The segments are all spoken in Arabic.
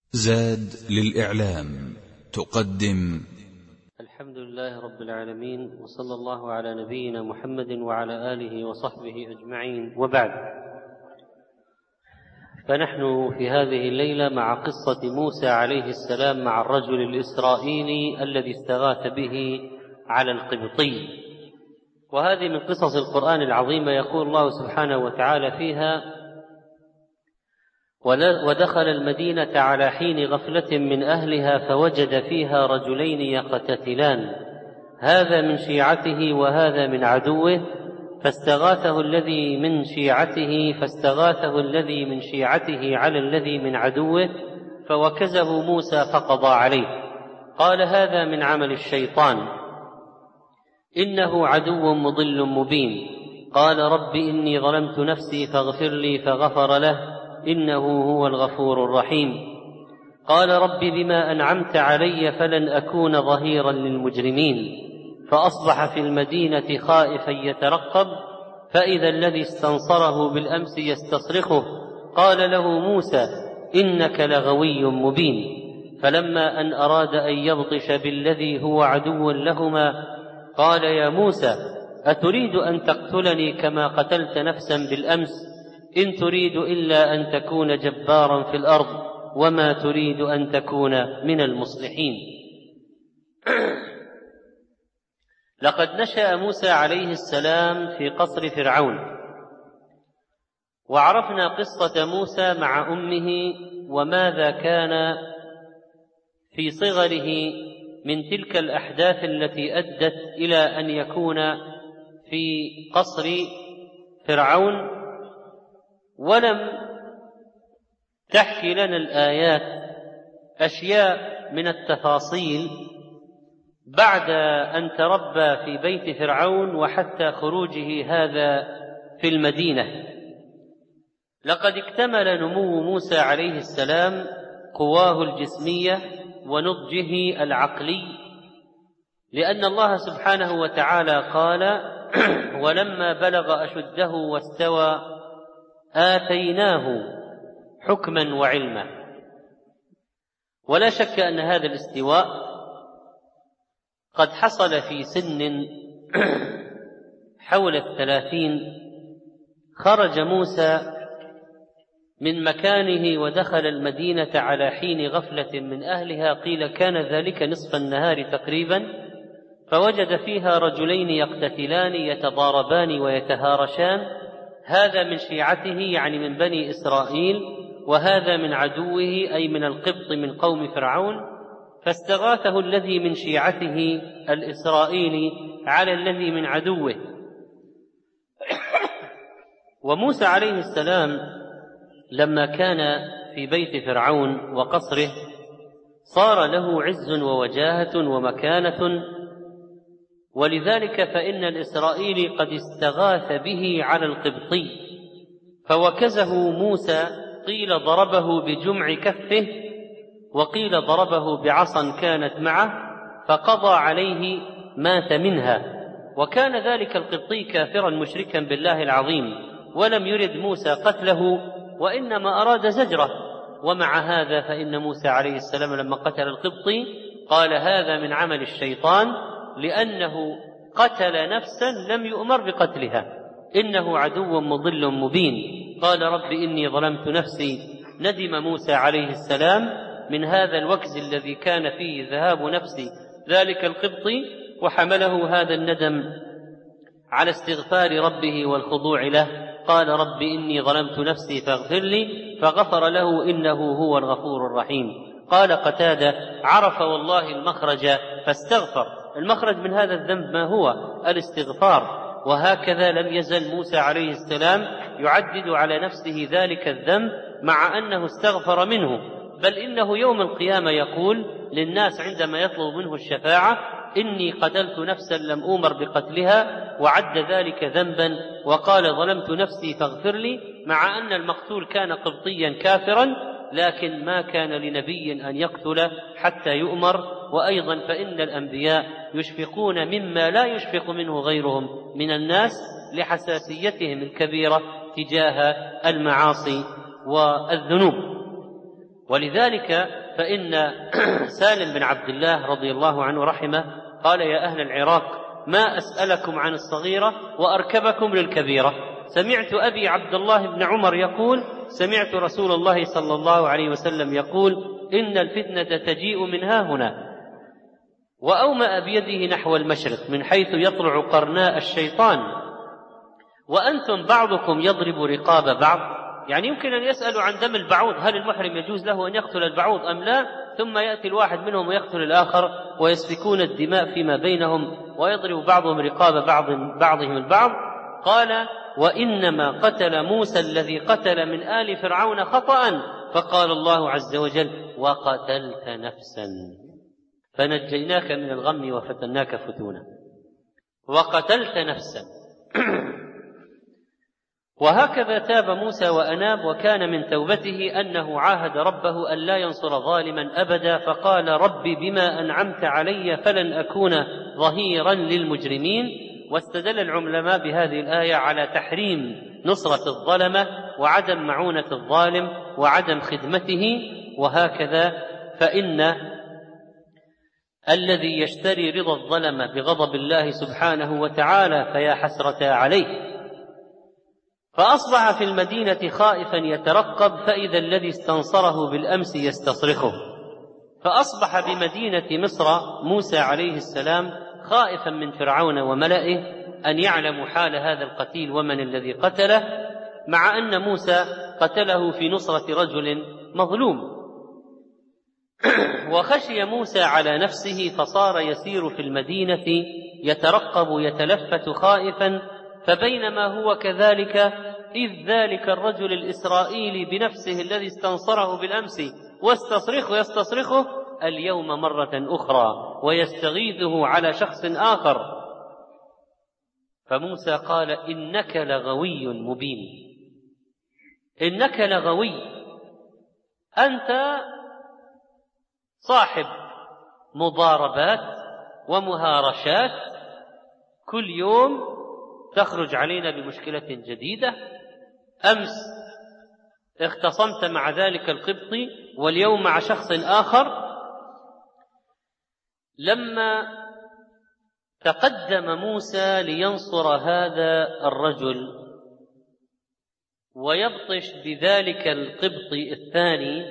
زاد للإعلام تقدم. الحمد لله رب العالمين، وصلى الله على نبينا محمد وعلى آله وصحبه أجمعين، وبعد. فنحن في هذه الليلة مع قصة موسى عليه السلام مع الرجل الإسرائيلي الذي استغاث به على القبطي، وهذه من قصص القرآن العظيمة. يقول الله سبحانه وتعالى فيها: ودخل المدينة على حين غفلة من أهلها فوجد فيها رجلين يقتتلان، هذا من شيعته وهذا من عدوه، فاستغاثه الذي من شيعته على الذي من عدوه، فوكزه موسى فقضى عليه. قال: هذا من عمل الشيطان، إنه عدو مضل مبين. قال: رب إني ظلمت نفسي فاغفر لي، فغفر له، إنه هو الغفور الرحيم. قال: رب بما أنعمت علي فلن أكون ظهيرا للمجرمين. فأصبح في المدينة خائفا يترقب، فإذا الذي استنصره بالأمس يستصرخه. قال له موسى: إنك لغوي مبين. فلما أن أراد أن يبطش بالذي هو عدو لهما قال: يا موسى أتريد أن تقتلني كما قتلت نفسا بالأمس؟ إن تريد إلا أن تكون جبارا في الأرض وما تريد أن تكون من المصلحين. لقد نشأ موسى عليه السلام في قصر فرعون، وعرفنا قصة موسى مع أمه وماذا كان في صغره من تلك الأحداث التي أدت إلى أن يكون في قصر فرعون. ولم تحكي لنا الآيات أشياء من التفاصيل بعد أن تربى في بيت فرعون وحتى خروجه هذا في المدينة. لقد اكتمل نمو موسى عليه السلام قواه الجسمية ونضجه العقلي، لأن الله سبحانه وتعالى قال: ولما بلغ أشده واستوى آتيناه حكما وعلما. ولا شك أن هذا الاستواء قد حصل في سن حول 30. خرج موسى من مكانه ودخل المدينة على حين غفلة من أهلها، قيل كان ذلك نصف النهار تقريبا، فوجد فيها رجلين يقتتلان يتضاربان ويتهارشان، هذا من شيعته يعني من بني إسرائيل، وهذا من عدوه أي من القبط من قوم فرعون. فاستغاثه الذي من شيعته الإسرائيلي على الذي من عدوه. وموسى عليه السلام لما كان في بيت فرعون وقصره صار له عز ووجاهة ومكانة، ولذلك فإن الإسرائيلي قد استغاث به على القبطي فوكزه موسى، قيل ضربه بجمع كفه وقيل ضربه بعصا كانت معه فقضى عليه، مات منها. وكان ذلك القبطي كافرا مشركا بالله العظيم، ولم يرد موسى قتله وإنما أراد زجره. ومع هذا فإن موسى عليه السلام لما قتل القبطي قال: هذا من عمل الشيطان، لأنه قتل نفسا لم يؤمر بقتلها، إنه عدو مضل مبين. قال: رب إني ظلمت نفسي. ندم موسى عليه السلام من هذا الوكز الذي كان فيه ذهاب نفس ذلك القبطي، وحمله هذا الندم على استغفار ربه والخضوع له. قال: رب إني ظلمت نفسي فاغفر لي، فغفر له، إنه هو الغفور الرحيم. قال قتادة: عرف والله المخرج فاستغفر. المخرج من هذا الذنب ما هو؟ الاستغفار. وهكذا لم يزل موسى عليه السلام يعدد على نفسه ذلك الذنب مع أنه استغفر منه، بل إنه يوم القيامة يقول للناس عندما يطلب منه الشفاعة: إني قتلت نفسا لم أؤمر بقتلها، وعد ذلك ذنبا وقال: ظلمت نفسي فاغفر لي، مع أن المقتول كان قبطيا كافرا، لكن ما كان لنبي أن يقتل حتى يؤمر. وأيضا فإن الأنبياء يشفقون مما لا يشفق منه غيرهم من الناس لحساسيتهم الكبيرة تجاه المعاصي والذنوب. ولذلك فإن سالم بن عبد الله رضي الله عنه رحمه قال: يا أهل العراق، ما أسألكم عن الصغيرة وأركبكم للكبيرة. سمعت أبي عبد الله بن عمر يقول: سمعت رسول الله صلى الله عليه وسلم يقول: إن الفتنة تجيء من ها هنا. وأومأ بيده نحو المشرق من حيث يطلع قرناء الشيطان، وأنتم بعضكم يضرب رقاب بعض. يعني يمكن أن يسألوا عن دم البعوض، هل المحرم يجوز له أن يقتل البعوض أم لا؟ ثم يأتي الواحد منهم ويقتل الآخر ويسفكون الدماء فيما بينهم ويضرب بعضهم رقاب بعضهم البعض. قال: وإنما قتل موسى الذي قتل من آل فرعون خطأ. فقال الله عز وجل: وقتلت نفسا فنجيناك من الغم وفتناك فتونا. وقتلت نفسا. وهكذا تاب موسى وأناب، وكان من توبته أنه عاهد ربه أن لا ينصر ظالما أبدا، فقال: رب بما أنعمت علي فلن أكون ظهيرا للمجرمين. واستدل العلماء بهذه الآية على تحريم نصرة الظلمة وعدم معونة الظالم وعدم خدمته. وهكذا فإن الذي يشتري رضا الظلمة بغضب الله سبحانه وتعالى فيا حسرة عليه. فأصبح في المدينة خائفا يترقب، فإذا الذي استنصره بالأمس يستصرخه. فأصبح بمدينة مصر موسى عليه السلام خائفا من فرعون وملئه أن يعلموا حال هذا القتيل ومن الذي قتله، مع أن موسى قتله في نصرة رجل مظلوم. وخشي موسى على نفسه فصار يسير في المدينة يترقب يتلفت خائفا. فبينما هو كذلك إذ ذلك الرجل الإسرائيلي بنفسه الذي استنصره بالأمس يستصرخه اليوم مرة أخرى ويستغيثه على شخص آخر. فموسى قال: إنك لغوي مبين. إنك لغوي، أنت صاحب مضاربات ومهارشات، كل يوم تخرج علينا بمشكلة جديدة. أمس اختصمت مع ذلك القبطي واليوم مع شخص آخر. لما تقدم موسى لينصر هذا الرجل ويبطش بذلك القبطي الثاني،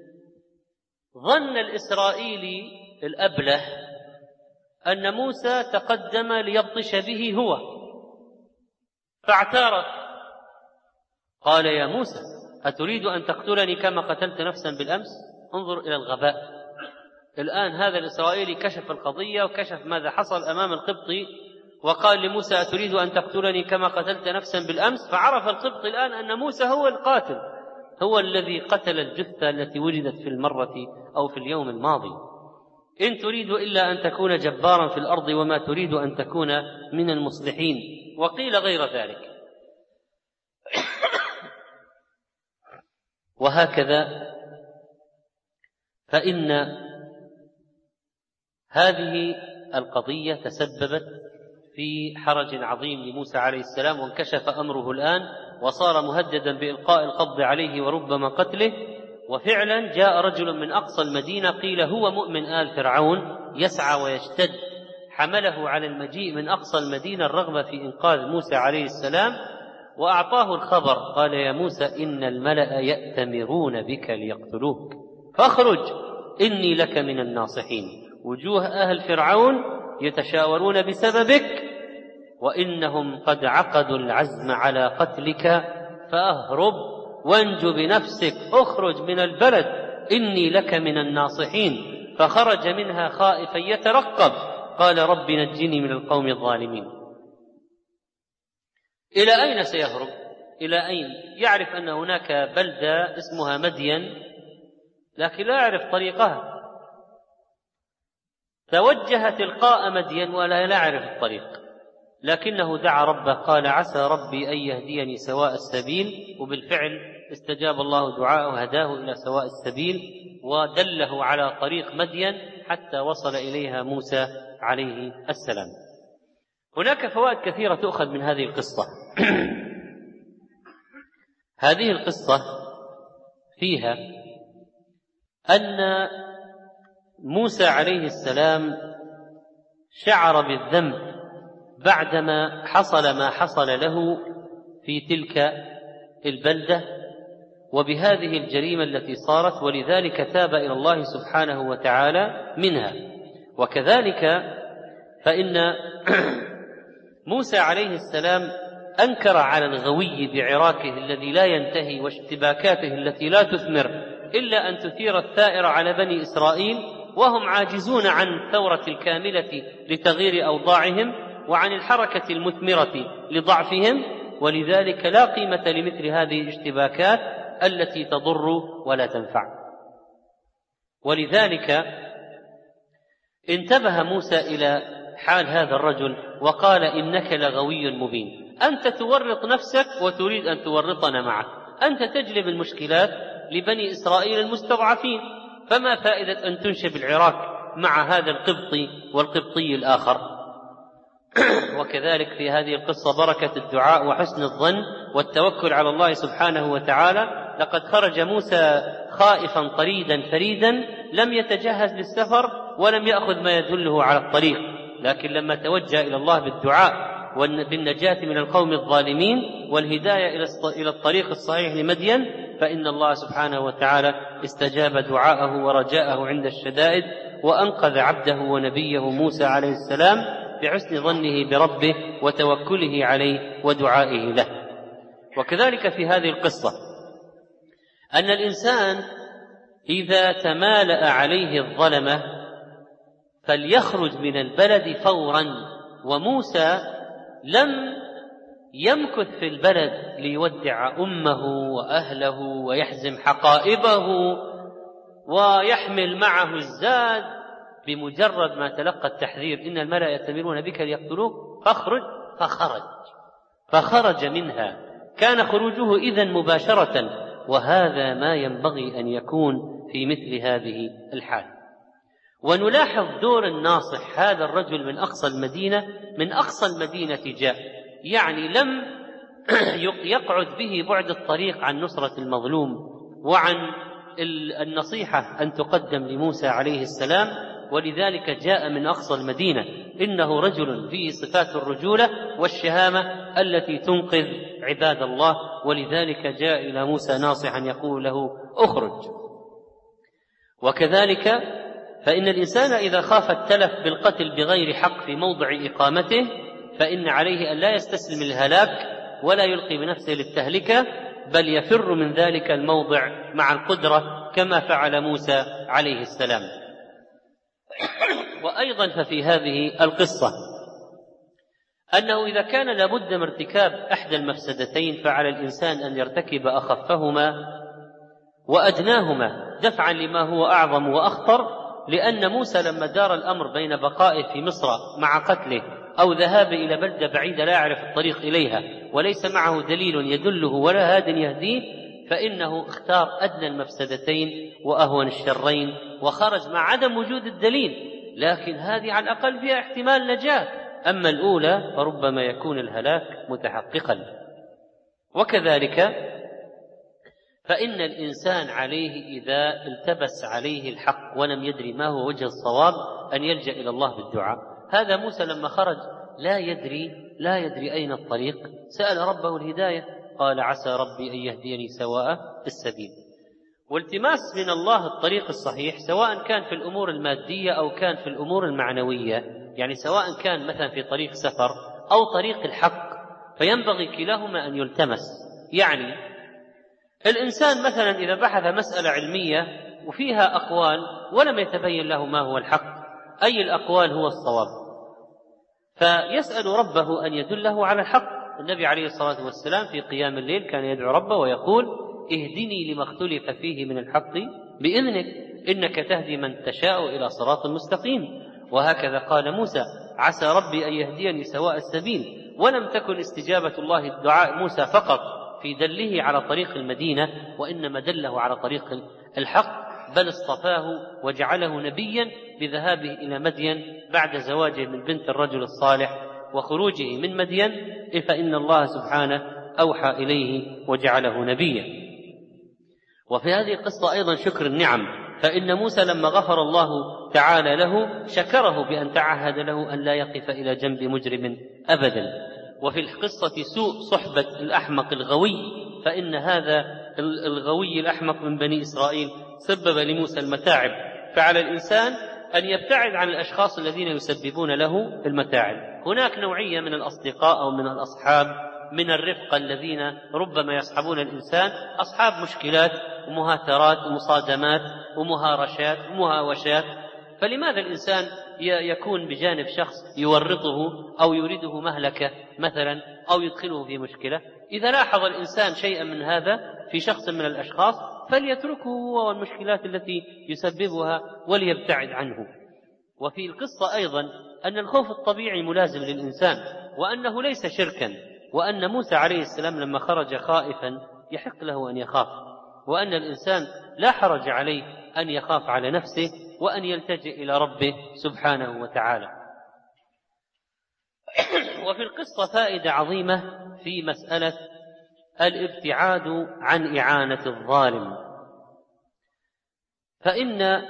ظن الإسرائيلي الأبله أن موسى تقدم ليبطش به هو، فاعترف. قال: يا موسى، أتريد أن تقتلني كما قتلت نفسا بالأمس؟ انظر إلى الغباء. الآن هذا الإسرائيلي كشف القضية وكشف ماذا حصل أمام القبطي، وقال لموسى: أتريد أن تقتلني كما قتلت نفسا بالأمس؟ فعرف القبطي الآن أن موسى هو القاتل، هو الذي قتل الجثة التي وجدت في المرة أو في اليوم الماضي. إن تريد إلا أن تكون جبارا في الأرض وما تريد أن تكون من المصلحين. وقيل غير ذلك. وهكذا فإن هذه القضية تسببت في حرج عظيم لموسى عليه السلام، وانكشف أمره الآن وصار مهددا بإلقاء القبض عليه وربما قتله. وفعلا جاء رجل من أقصى المدينة قيل هو مؤمن آل فرعون يسعى ويشتد، حمله على المجيء من أقصى المدينة الرغبة في إنقاذ موسى عليه السلام، وأعطاه الخبر. قال: يا موسى، إن الملأ يأتمرون بك ليقتلوك فاخرج إني لك من الناصحين. وجوه أهل فرعون يتشاورون بسببك، وإنهم قد عقدوا العزم على قتلك، فأهرب وانج بنفسك، اخرج من البلد إني لك من الناصحين. فخرج منها خائفا يترقب، قال: رب نجني من القوم الظالمين. إلى أين سيهرب؟ إلى أين؟ يعرف أن هناك بلدة اسمها مدين، لكن لا يعرف طريقها. توجه تلقاء مدين ولا يعرف الطريق، لكنه دعا ربه قال: عسى ربي أن يهديني سواء السبيل. وبالفعل استجاب الله دعاءه وهداه إلى سواء السبيل ودله على طريق مدين حتى وصل إليها موسى عليه السلام. هناك فوائد كثيرة تؤخذ من هذه القصة. هذه القصة فيها أن موسى عليه السلام شعر بالذنب بعدما حصل ما حصل له في تلك البلدة وبهذه الجريمة التي صارت، ولذلك تاب إلى الله سبحانه وتعالى منها. وكذلك فإن موسى عليه السلام أنكر على الغوي بعراكه الذي لا ينتهي واشتباكاته التي لا تثمر إلا أن تثير الثائر على بني إسرائيل، وهم عاجزون عن الثورة الكاملة لتغيير أوضاعهم وعن الحركة المثمرة لضعفهم، ولذلك لا قيمة لمثل هذه الاشتباكات التي تضر ولا تنفع. ولذلك انتبه موسى إلى حال هذا الرجل وقال: إنك لغوي مبين، أنت تورط نفسك وتريد أن تورطنا معك، أنت تجلب المشكلات لبني إسرائيل المستضعفين، فما فائدة أن تنشب العراك مع هذا القبطي والقبطي الآخر. وكذلك في هذه القصة بركة الدعاء وحسن الظن والتوكل على الله سبحانه وتعالى. لقد خرج موسى خائفا طريدا فريدا، لم يتجهز للسفر ولم يأخذ ما يدله على الطريق، لكن لما توجه إلى الله بالدعاء بالنجاة من القوم الظالمين والهداية إلى الطريق الصحيح لمدين، فإن الله سبحانه وتعالى استجاب دعاءه ورجاءه عند الشدائد، وأنقذ عبده ونبيه موسى عليه السلام بحسن ظنه بربه وتوكله عليه ودعائه له. وكذلك في هذه القصة أن الإنسان إذا تمالأ عليه الظلمة فليخرج من البلد فورا، وموسى لم يمكث في البلد ليودع أمه وأهله ويحزم حقائبه ويحمل معه الزاد. بمجرد ما تلقى التحذير: إن الملأ يأتمرون بك ليقتلوك فخرج منها. كان خروجه إذن مباشرة، وهذا ما ينبغي أن يكون في مثل هذه الحال. ونلاحظ دور الناصح، هذا الرجل من أقصى المدينة جاء، يعني لم يقعد به بعد الطريق عن نصرة المظلوم وعن النصيحة أن تقدم لموسى عليه السلام، ولذلك جاء من أقصى المدينة. إنه رجل فيه صفات الرجولة والشهامة التي تنقذ عباد الله، ولذلك جاء إلى موسى ناصحا يقول له: أخرج. وكذلك فإن الإنسان إذا خاف التلف بالقتل بغير حق في موضع إقامته فإن عليه أن لا يستسلم الهلاك ولا يلقي بنفسه للتهلكة، بل يفر من ذلك الموضع مع القدرة كما فعل موسى عليه السلام. وأيضا ففي هذه القصة أنه إذا كان لابد من ارتكاب أحد المفسدتين فعلى الإنسان أن يرتكب أخفهما وأدناهما دفعا لما هو أعظم وأخطر، لأن موسى لما دار الأمر بين بقائه في مصر مع قتله أو ذهابه إلى بلدة بعيدة لا يعرف الطريق إليها وليس معه دليل يدله ولا هاد يهديه، فإنه اختار أدنى المفسدتين وأهون الشرين وخرج مع عدم وجود الدليل، لكن هذه على الأقل فيها احتمال نجاة، أما الأولى فربما يكون الهلاك متحققا. وكذلك فإن الإنسان عليه إذا التبس عليه الحق ولم يدري ما هو وجه الصواب أن يلجأ إلى الله بالدعاء. هذا موسى لما خرج لا يدري أين الطريق، سأل ربه الهداية، قال: عسى ربي أن يهديني سواء السبيل. والتماس من الله الطريق الصحيح سواء كان في الأمور المادية أو كان في الأمور المعنوية، يعني سواء كان مثلا في طريق سفر أو طريق الحق، فينبغي كلاهما أن يلتمس. يعني الإنسان مثلا إذا بحث مسألة علمية وفيها أقوال ولم يتبين له ما هو الحق، أي الأقوال هو الصواب، فيسأل ربه أن يدله على الحق. النبي عليه الصلاة والسلام في قيام الليل كان يدعو ربه ويقول: اهدني لما اختلف فيه من الحق بإذنك إنك تهدي من تشاء إلى صراط مستقيم. وهكذا قال موسى: عسى ربي أن يهديني سواء السبيل. ولم تكن استجابة الله دعاء موسى فقط في دله على طريق المدينة، وإنما دله على طريق الحق، بل اصطفاه وجعله نبيا بذهابه إلى مدين بعد زواجه من بنت الرجل الصالح وخروجه من مدين، فإن الله سبحانه أوحى إليه وجعله نبيا. وفي هذه القصة أيضا شكر النعم، فإن موسى لما غفر الله تعالى له شكره بأن تعهد له أن لا يقف إلى جنب مجرم أبدا. وفي القصة سوء صحبة الأحمق الغوي، فإن هذا الغوي الأحمق من بني إسرائيل سبب لموسى المتاعب، فعلى الإنسان أن يبتعد عن الأشخاص الذين يسببون له المتاعب. هناك نوعية من الأصدقاء أو من الأصحاب من الرفقة الذين ربما يصحبون الإنسان أصحاب مشكلات ومهاترات ومصادمات ومهارشات ومهاوشات. فلماذا الإنسان يكون بجانب شخص يورطه أو يريده مهلكة مثلا أو يدخله في مشكلة؟ إذا لاحظ الإنسان شيئا من هذا في شخص من الأشخاص فليتركه هو والمشكلات التي يسببها وليبتعد عنه. وفي القصة أيضا أن الخوف الطبيعي ملازم للإنسان، وأنه ليس شركا، وأن موسى عليه السلام لما خرج خائفا يحق له أن يخاف، وأن الإنسان لا حرج عليه أن يخاف على نفسه وأن يلتجئ إلى ربه سبحانه وتعالى. وفي القصة فائدة عظيمة في مسألة الابتعاد عن إعانة الظالم، فإن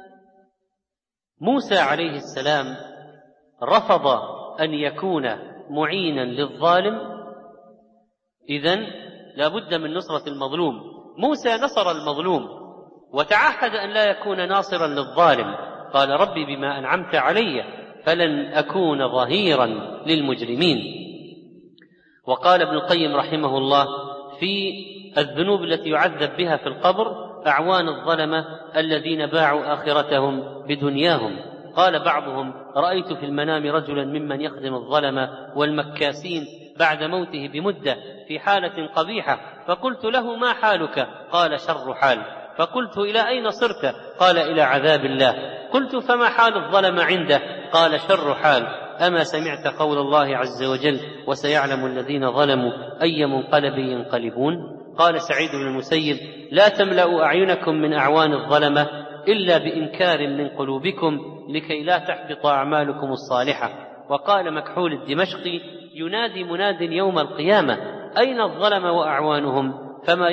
موسى عليه السلام رفض أن يكون معينا للظالم، إذن لا بد من نصرة المظلوم. موسى نصر المظلوم وتعهد أن لا يكون ناصرا للظالم، قال ربي بما أنعمت علي فلن أكون ظهيرا للمجرمين. وقال ابن القيم رحمه الله في الذنوب التي يعذب بها في القبر أعوان الظلمة الذين باعوا آخرتهم بدنياهم. قال بعضهم رأيت في المنام رجلا ممن يخدم الظلمة والمكاسين بعد موته بمدة في حالة قبيحة، فقلت له ما حالك؟ قال شر حال. فقلت إلى أين صرت؟ قال إلى عذاب الله. قلت فما حال الظلم عنده؟ قال شر حال. أما سمعت قول الله عز وجل وسيعلم الذين ظلموا أي منقلب ينقلبون؟ قال سعيد بن المسيب لا تملأوا أعينكم من أعوان الظلمة إلا بإنكار من قلوبكم لكي لا تحبط أعمالكم الصالحة. وقال مكحول الدمشقي ينادي مناد يوم القيامة أين الظلم وأعوانهم؟ فما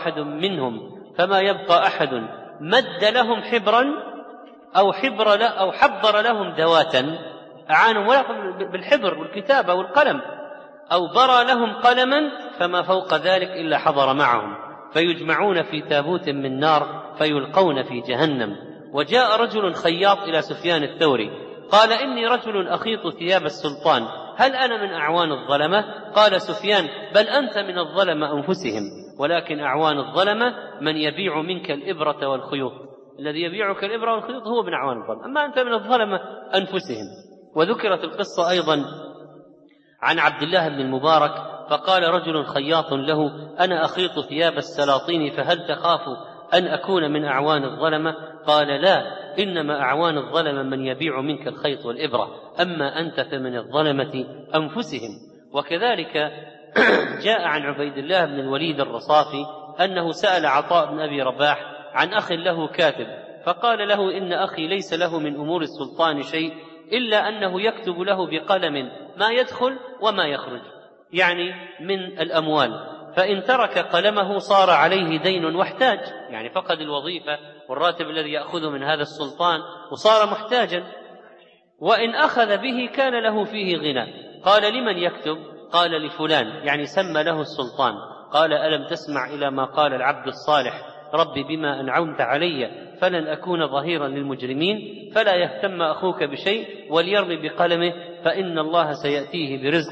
يبقى أحد مد لهم حبرا أو حبر لهم دواتا أعانهم بالحبر والكتابة والقلم، أو برى لهم قلما فما فوق ذلك إلا حضر معهم، فيجمعون في تابوت من نار فيلقون في جهنم. وجاء رجل خياط إلى سفيان الثوري قال إني رجل أخيط ثياب السلطان، هل أنا من أعوان الظلمة؟ قال سفيان بل أنت من الظلمة أنفسهم، ولكن أعوان الظلمة من يبيع منك الإبرة والخيوط، الذي يبيعك الإبرة والخيوط هو من أعوان الظلمة، أما أنت من الظلمة أنفسهم. وذكرت القصة أيضا عن عبد الله بن المبارك فقال رجل خياط له أنا أخيط ثياب السلاطين فهل تخاف أن أكون من أعوان الظلمة؟ قال لا، إنما أعوان الظلمة من يبيع منك الخيط والإبرة، أما أنت فمن الظلمة أنفسهم. وكذلك جاء عن عبيد الله بن الوليد الرصافي أنه سأل عطاء بن أبي رباح عن أخ له كاتب، فقال له إن أخي ليس له من أمور السلطان شيء إلا أنه يكتب له بقلم ما يدخل وما يخرج، يعني من الأموال، فإن ترك قلمه صار عليه دين واحتاج، يعني فقد الوظيفة والراتب الذي يأخذ من هذا السلطان وصار محتاجا، وإن أخذ به كان له فيه غنى. قال لمن يكتب؟ قال لفلان، يعني سمى له السلطان. قال ألم تسمع إلى ما قال العبد الصالح ربي بما أنعمت علي فلن أكون ظهيرا للمجرمين؟ فلا يهتم أخوك بشيء وليرمي بقلمه فإن الله سيأتيه برزق.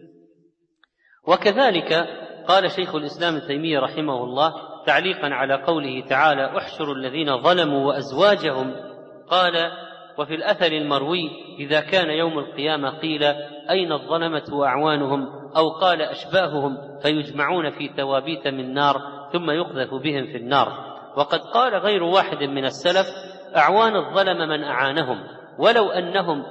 وكذلك قال شيخ الإسلام ابن تيمية رحمه الله تعليقا على قوله تعالى احشروا الذين ظلموا وأزواجهم، قال وفي الأثر المروي إذا كان يوم القيامة قيل أين الظلمة وأعوانهم، أو قال أشباههم، فيجمعون في توابيت من نار ثم يقذف بهم في النار. وقد قال غير واحد من السلف أعوان الظلم من أعانهم، ولو أنهم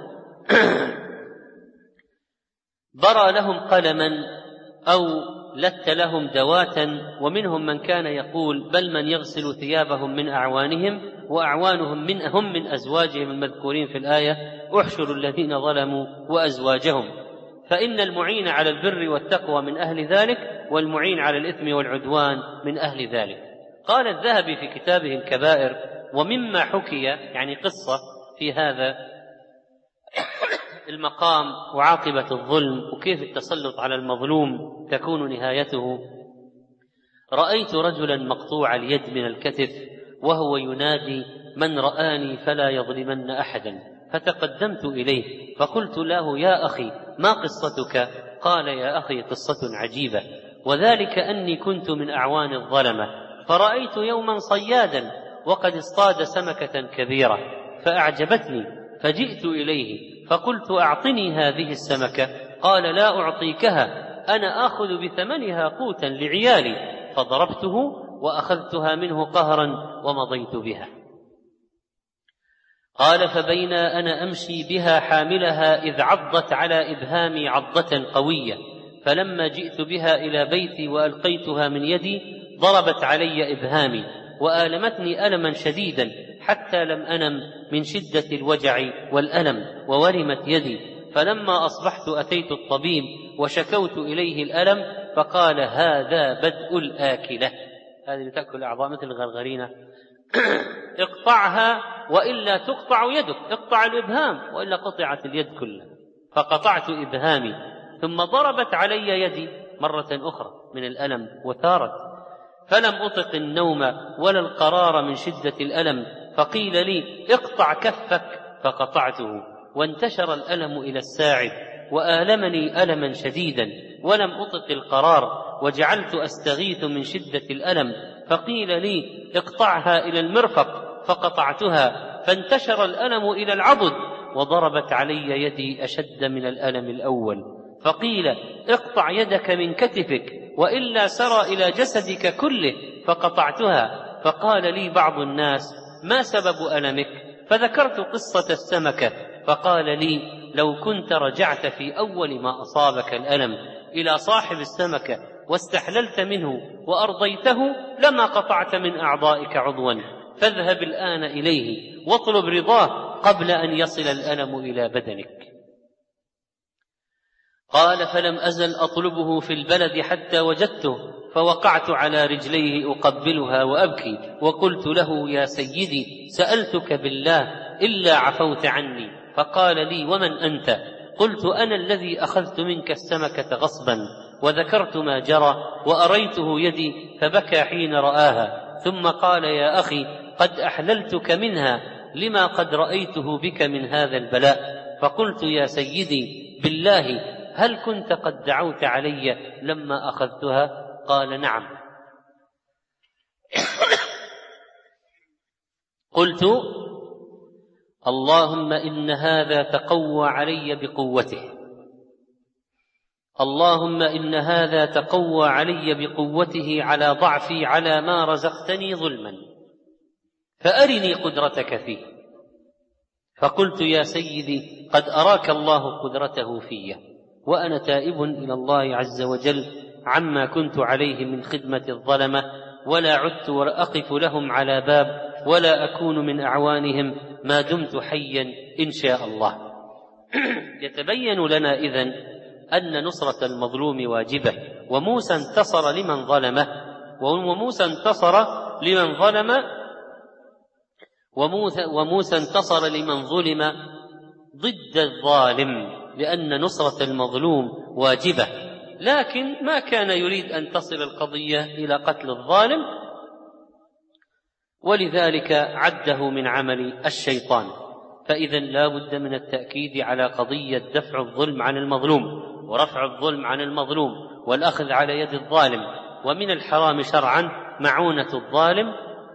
برى لهم قلما أو لت لهم دواتا. ومنهم من كان يقول بل من يغسل ثيابهم من أعوانهم وأعوانهم هم من أزواجهم المذكورين في الآية احشروا الذين ظلموا وأزواجهم، فإن المعين على البر والتقوى من أهل ذلك، والمعين على الإثم والعدوان من أهل ذلك. قال الذهبي في كتابه الكبائر ومما حكي يعني قصة في هذا المقام وعاقبة الظلم وكيف التسلط على المظلوم تكون نهايته. رأيت رجلا مقطوع اليد من الكتف وهو ينادي: من رآني فلا يظلمن أحدا. فتقدمت إليه فقلت له: يا أخي ما قصتك؟ قال: يا أخي قصة عجيبة، وذلك أني كنت من أعوان الظلمة، فرأيت يوما صيادا وقد اصطاد سمكة كبيرة فأعجبتني، فجئت إليه فقلت: أعطني هذه السمكة. قال: لا أعطيكها، أنا آخذ بثمنها قوتا لعيالي. فضربته وأخذتها منه قهرا ومضيت بها. قال: فبين أنا أمشي بها حاملها إذ عضت على إبهامي عضة قوية، فلما جئت بها إلى بيتي وألقيتها من يدي ضربت علي إبهامي وآلمتني ألما شديدا حتى لم أنم من شدة الوجع والألم وورمت يدي. فلما أصبحت أتيت الطبيب وشكوت إليه الألم فقال: هذا بدء الآكلة، هذه اللي تأكل أعضاء مثل الغرغرينة، اقطعها وإلا تقطع يدك، اقطع الإبهام وإلا قطعت اليد كلها. فقطعت إبهامي ثم ضربت علي يدي مرة أخرى من الألم وثارت، فلم أطق النوم ولا القرار من شدة الألم. فقيل لي: اقطع كفك، فقطعته وانتشر الألم إلى الساعد وآلمني ألما شديدا ولم أطق القرار، وجعلت أستغيث من شدة الألم. فقيل لي: اقطعها إلى المرفق، فقطعتها فانتشر الألم إلى العضد وضربت علي يدي أشد من الألم الأول. فقيل: اقطع يدك من كتفك وإلا سرى إلى جسدك كله، فقطعتها. فقال لي بعض الناس: ما سبب ألمك؟ فذكرت قصة السمكة، فقال لي: لو كنت رجعت في أول ما أصابك الألم إلى صاحب السمكة واستحللت منه وأرضيته لما قطعت من أعضائك عضوا، فاذهب الآن إليه واطلب رضاه قبل أن يصل الألم إلى بدنك. قال: فلم أزل أطلبه في البلد حتى وجدته، فوقعت على رجليه أقبلها وأبكي، وقلت له: يا سيدي سألتك بالله إلا عفوت عني. فقال لي: ومن أنت؟ قلت: أنا الذي أخذت منك السمكة غصبا. وذكرت ما جرى وأريته يدي فبكى حين رآها، ثم قال: يا أخي قد أحللتك منها لما قد رأيته بك من هذا البلاء. فقلت: يا سيدي بالله هل كنت قد دعوت علي لما أخذتها؟ قال: نعم. قلت: اللهم إن هذا تقوى علي بقوته، اللهم إن هذا تقوى علي بقوته على ضعفي على ما رزقتني ظلما، فأرني قدرتك فيه. فقلت: يا سيدي قد أراك الله قدرته في، وأنا تائب إلى الله عز وجل عما كنت عليه من خدمة الظلمة، ولا عدت وأقف لهم على باب ولا أكون من أعوانهم ما دمت حيا إن شاء الله. يتبين لنا إذن أن نصرة المظلوم واجبة، وموسى انتصر لمن ظلمه، وموسى انتصر لمن ظلم ضد الظالم، لأن نصرة المظلوم واجبة، لكن ما كان يريد أن تصل القضية إلى قتل الظالم، ولذلك عده من عمل الشيطان. فإذا لا بد من التأكيد على قضية دفع الظلم عن المظلوم ورفع الظلم عن المظلوم والأخذ على يد الظالم. ومن الحرام شرعا معونة الظالم،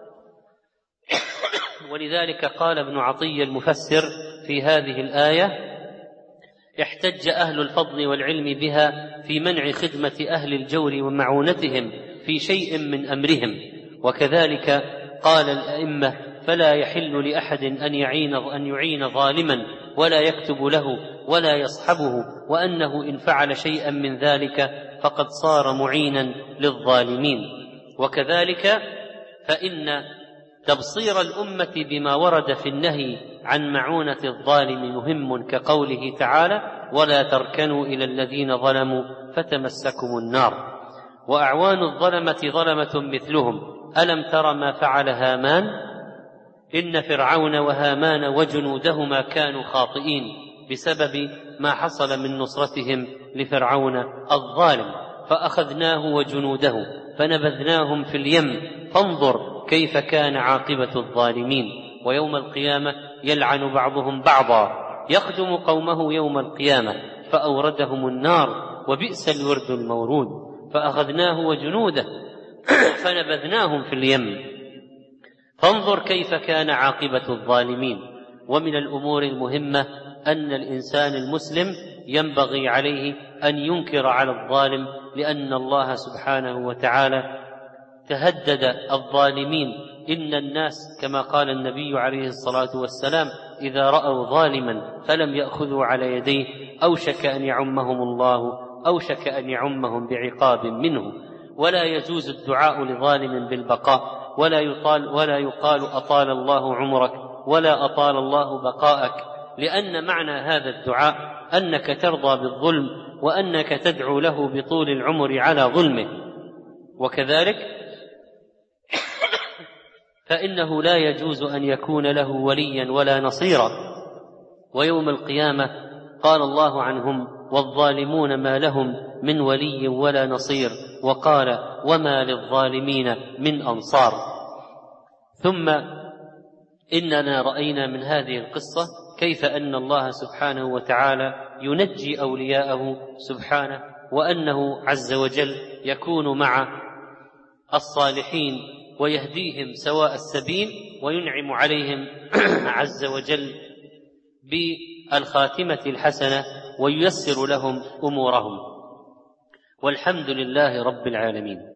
ولذلك قال ابن عطية المفسر في هذه الآية: احتج أهل الفضل والعلم بها في منع خدمة أهل الجور ومعونتهم في شيء من أمرهم. وكذلك قال الأئمة: فلا يحل لأحد أن يعين ظالما ولا يكتب له ولا يصحبه، وأنه إن فعل شيئا من ذلك فقد صار معينا للظالمين. وكذلك فإن تبصير الأمة بما ورد في النهي عن معونة الظالم مهم، كقوله تعالى: ولا تركنوا إلى الذين ظلموا فتمسكم النار. وأعوان الظلمة ظلمة مثلهم، ألم تر ما فعل هامان إن فرعون وهامان وجنودهما كانوا خاطئين بسبب ما حصل من نصرتهم لفرعون الظالم، فأخذناه وجنوده فنبذناهم في اليم فانظر كيف كان عاقبة الظالمين. ويوم القيامة يلعن بعضهم بعضا يخدم قومه يوم القيامة فأوردهم النار وبئس الورد المورود. فأخذناه وجنوده فنبذناهم في اليم فانظر كيف كان عاقبة الظالمين. ومن الأمور المهمة أن الإنسان المسلم ينبغي عليه أن ينكر على الظالم، لأن الله سبحانه وتعالى تهدد الظالمين. إن الناس كما قال النبي عليه الصلاة والسلام إذا رأوا ظالما فلم يأخذوا على يديه أوشك أن يعمهم الله، أوشك أن يعمهم بعقاب منه. ولا يجوز الدعاء لظالم بالبقاء، ولا يقال أطال الله عمرك ولا أطال الله بقاءك، لأن معنى هذا الدعاء أنك ترضى بالظلم وأنك تدعو له بطول العمر على ظلمه. وكذلك فإنه لا يجوز أن يكون له وليا ولا نصيرا. ويوم القيامة قال الله عنهم والظالمون ما لهم من ولي ولا نصير، وقال وما للظالمين من أنصار. ثم إننا رأينا من هذه القصة كيف أن الله سبحانه وتعالى ينجي أولياءه سبحانه، وأنه عز وجل يكون مع الصالحين ويهديهم سواء السبيل وينعم عليهم عز وجل بالخاتمة الحسنة وييسر لهم أمورهم. والحمد لله رب العالمين.